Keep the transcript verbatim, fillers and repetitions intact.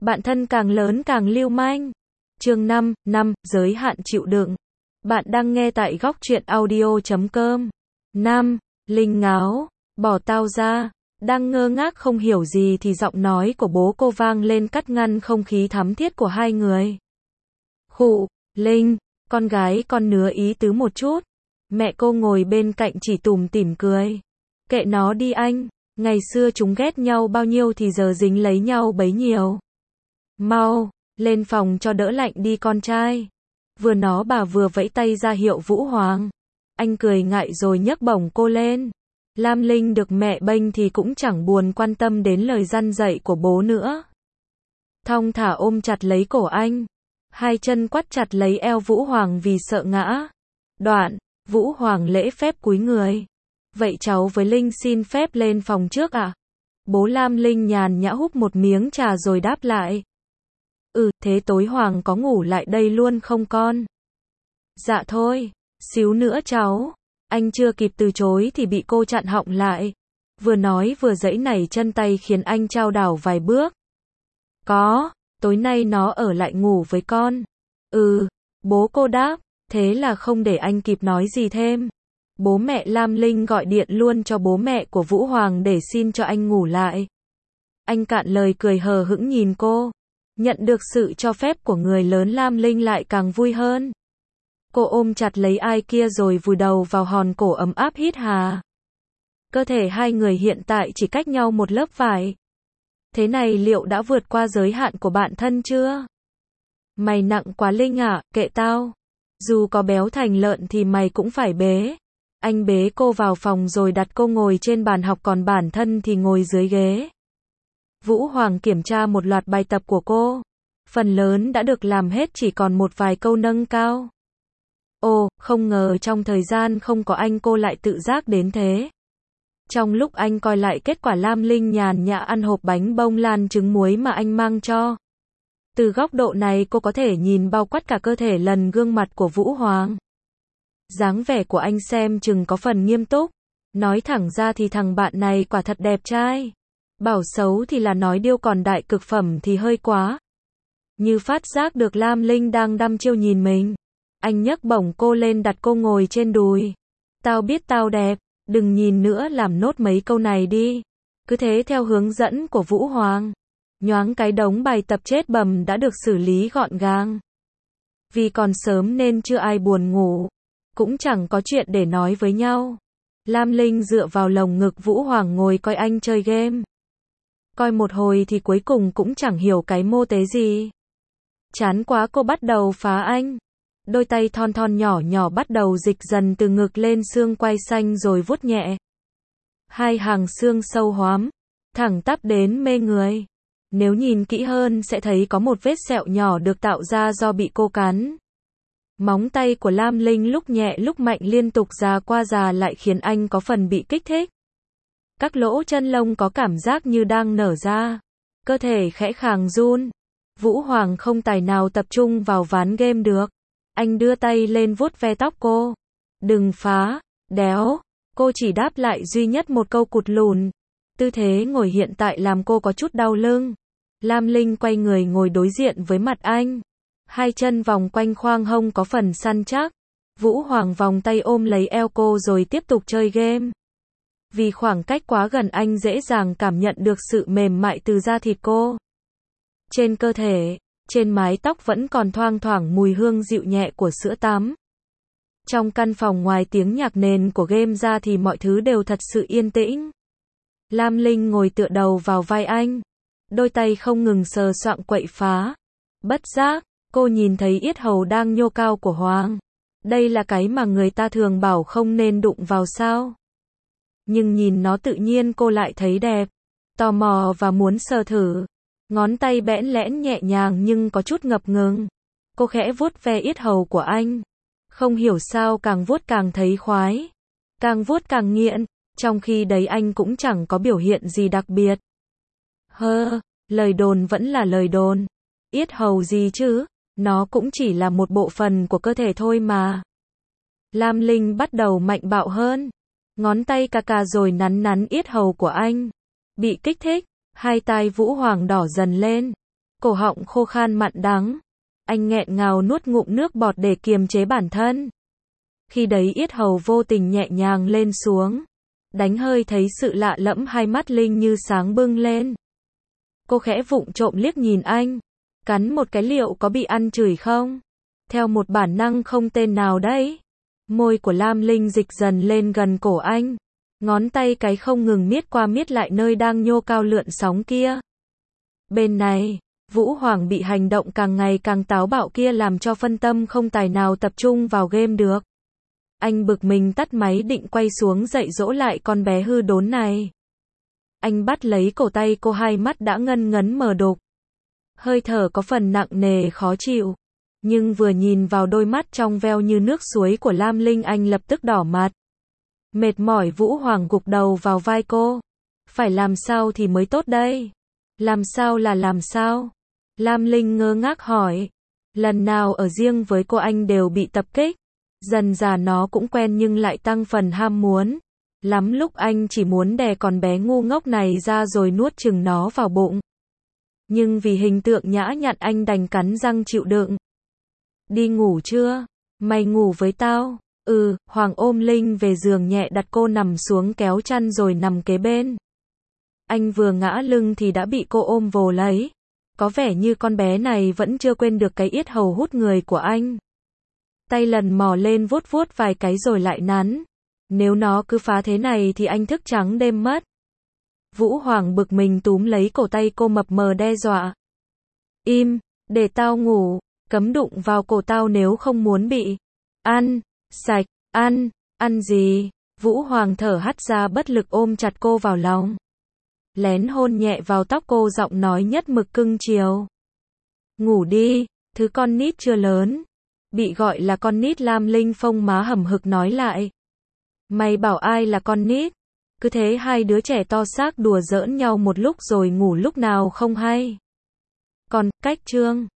Bạn thân càng lớn càng lưu manh. Chương năm, năm, giới hạn chịu đựng. Bạn đang nghe tại góc truyện audio chấm com. năm. Linh ngáo, bỏ tao ra. Đang ngơ ngác không hiểu gì thì giọng nói của bố cô vang lên cắt ngăn không khí thắm thiết của hai người. Khụ, Linh, con gái con nứa ý tứ một chút. Mẹ cô ngồi bên cạnh chỉ tủm tỉm cười. Kệ nó đi anh, ngày xưa chúng ghét nhau bao nhiêu thì giờ dính lấy nhau bấy nhiêu. Mau, lên phòng cho đỡ lạnh đi con trai. Vừa nó bà vừa vẫy tay ra hiệu Vũ Hoàng. Anh cười ngại rồi nhấc bổng cô lên. Lam Linh được mẹ bênh thì cũng chẳng buồn quan tâm đến lời răn dạy của bố nữa. Thong thả ôm chặt lấy cổ anh. Hai chân quắt chặt lấy eo Vũ Hoàng vì sợ ngã. Đoạn, Vũ Hoàng lễ phép cúi người. Vậy cháu với Linh xin phép lên phòng trước ạ? À? Bố Lam Linh nhàn nhã húp một miếng trà rồi đáp lại. Ừ, thế tối Hoàng có ngủ lại đây luôn không con? Dạ thôi, xíu nữa cháu. Anh chưa kịp từ chối thì bị cô chặn họng lại. Vừa nói vừa giãy nảy chân tay khiến anh chao đảo vài bước. Có, tối nay nó ở lại ngủ với con. Ừ, bố cô đáp, thế là không để anh kịp nói gì thêm. Bố mẹ Lam Linh gọi điện luôn cho bố mẹ của Vũ Hoàng để xin cho anh ngủ lại. Anh cạn lời cười hờ hững nhìn cô. Nhận được sự cho phép của người lớn Lam Linh lại càng vui hơn. Cô ôm chặt lấy ai kia rồi vùi đầu vào hòn cổ ấm áp hít hà. Cơ thể hai người hiện tại chỉ cách nhau một lớp vải. Thế này liệu đã vượt qua giới hạn của bạn thân chưa? Mày nặng quá Linh ạ, à, kệ tao. Dù có béo thành lợn thì mày cũng phải bế. Anh bế cô vào phòng rồi đặt cô ngồi trên bàn học còn bản thân thì ngồi dưới ghế. Vũ Hoàng kiểm tra một loạt bài tập của cô. Phần lớn đã được làm hết, chỉ còn một vài câu nâng cao. Ồ, không ngờ trong thời gian không có anh cô lại tự giác đến thế. Trong lúc anh coi lại kết quả, Lam Linh nhàn nhã ăn hộp bánh bông lan trứng muối mà anh mang cho. Từ góc độ này cô có thể nhìn bao quát cả cơ thể lần gương mặt của Vũ Hoàng. Dáng vẻ của anh xem chừng có phần nghiêm túc. Nói thẳng ra thì thằng bạn này quả thật đẹp trai. Bảo xấu thì là nói điêu, còn đại cực phẩm thì hơi quá. Như phát giác được Lam Linh đang đăm chiêu nhìn mình. Anh nhấc bổng cô lên đặt cô ngồi trên đùi. Tao biết tao đẹp, đừng nhìn nữa, làm nốt mấy câu này đi. Cứ thế theo hướng dẫn của Vũ Hoàng. Nhoáng cái đống bài tập chết bầm đã được xử lý gọn gàng. Vì còn sớm nên chưa ai buồn ngủ. Cũng chẳng có chuyện để nói với nhau. Lam Linh dựa vào lồng ngực Vũ Hoàng ngồi coi anh chơi game. Coi một hồi thì cuối cùng cũng chẳng hiểu cái mô tế gì. Chán quá cô bắt đầu phá anh. Đôi tay thon thon nhỏ nhỏ bắt đầu dịch dần từ ngực lên xương quai xanh rồi vuốt nhẹ. Hai hàng xương sâu hoắm, thẳng tắp đến mê người. Nếu nhìn kỹ hơn sẽ thấy có một vết sẹo nhỏ được tạo ra do bị cô cắn. Móng tay của Lam Linh lúc nhẹ lúc mạnh liên tục già qua già lại khiến anh có phần bị kích thích. Các lỗ chân lông có cảm giác như đang nở ra. Cơ thể khẽ khàng run. Vũ Hoàng không tài nào tập trung vào ván game được. Anh đưa tay lên vuốt ve tóc cô. Đừng phá, đéo. Cô chỉ đáp lại duy nhất một câu cụt lùn. Tư thế ngồi hiện tại làm cô có chút đau lưng. Lam Linh quay người ngồi đối diện với mặt anh. Hai chân vòng quanh khoang hông có phần săn chắc. Vũ Hoàng vòng tay ôm lấy eo cô rồi tiếp tục chơi game. Vì khoảng cách quá gần anh dễ dàng cảm nhận được sự mềm mại từ da thịt cô. Trên cơ thể, trên mái tóc vẫn còn thoang thoảng mùi hương dịu nhẹ của sữa tắm. Trong căn phòng ngoài tiếng nhạc nền của game ra thì mọi thứ đều thật sự yên tĩnh. Lam Linh ngồi tựa đầu vào vai anh. Đôi tay không ngừng sờ soạng quậy phá. Bất giác, cô nhìn thấy yết hầu đang nhô cao của Hoàng. Đây là cái mà người ta thường bảo không nên đụng vào sao. Nhưng nhìn nó tự nhiên cô lại thấy đẹp. Tò mò và muốn sờ thử. Ngón tay bẽn lẽn nhẹ nhàng nhưng có chút ngập ngừng. Cô khẽ vuốt ve yết hầu của anh. Không hiểu sao càng vuốt càng thấy khoái. Càng vuốt càng nghiện. Trong khi đấy anh cũng chẳng có biểu hiện gì đặc biệt. Hơ, lời đồn vẫn là lời đồn. Yết hầu gì chứ, nó cũng chỉ là một bộ phận của cơ thể thôi mà. Lam Linh bắt đầu mạnh bạo hơn. Ngón tay cà cà rồi nắn nắn yết hầu của anh. Bị kích thích, hai tai Vũ Hoàng đỏ dần lên. Cổ họng khô khan mặn đắng. Anh nghẹn ngào nuốt ngụm nước bọt để kiềm chế bản thân. Khi đấy yết hầu vô tình nhẹ nhàng lên xuống. Đánh hơi thấy sự lạ lẫm, hai mắt Linh như sáng bừng lên. Cô khẽ vụng trộm liếc nhìn anh. Cắn một cái liệu có bị ăn chửi không? Theo một bản năng không tên nào đấy. Môi của Lam Linh dịch dần lên gần cổ anh. Ngón tay cái không ngừng miết qua miết lại nơi đang nhô cao lượn sóng kia. Bên này, Vũ Hoàng bị hành động càng ngày càng táo bạo kia làm cho phân tâm không tài nào tập trung vào game được. Anh bực mình tắt máy định quay xuống dạy dỗ lại con bé hư đốn này. Anh bắt lấy cổ tay cô, hai mắt đã ngân ngấn mờ đục. Hơi thở có phần nặng nề khó chịu. Nhưng vừa nhìn vào đôi mắt trong veo như nước suối của Lam Linh, anh lập tức đỏ mặt. Mệt mỏi, Vũ Hoàng gục đầu vào vai cô. Phải làm sao thì mới tốt đây? Làm sao là làm sao? Lam Linh ngơ ngác hỏi. Lần nào ở riêng với cô anh đều bị tập kích. Dần dà nó cũng quen nhưng lại tăng phần ham muốn. Lắm lúc anh chỉ muốn đè con bé ngu ngốc này ra rồi nuốt chừng nó vào bụng. Nhưng vì hình tượng nhã nhặn anh đành cắn răng chịu đựng. Đi ngủ chưa? Mày ngủ với tao? Ừ, Hoàng ôm Linh về giường nhẹ đặt cô nằm xuống kéo chăn rồi nằm kế bên. Anh vừa ngã lưng thì đã bị cô ôm vồ lấy. Có vẻ như con bé này vẫn chưa quên được cái yết hầu hút người của anh. Tay lần mò lên vuốt vuốt vài cái rồi lại nắn. Nếu nó cứ phá thế này thì anh thức trắng đêm mất. Vũ Hoàng bực mình túm lấy cổ tay cô mập mờ đe dọa. Im, để tao ngủ, cấm đụng vào cổ tao nếu không muốn bị ăn, sạch, ăn, ăn gì? Vũ Hoàng thở hắt ra bất lực ôm chặt cô vào lòng. Lén hôn nhẹ vào tóc cô, giọng nói nhất mực cưng chiều. Ngủ đi, thứ con nít chưa lớn. Bị gọi là con nít, Lam Linh phông má hầm hực nói lại. Mày bảo ai là con nít? Cứ thế hai đứa trẻ to xác đùa giỡn nhau một lúc rồi ngủ lúc nào không hay. Còn, cách chương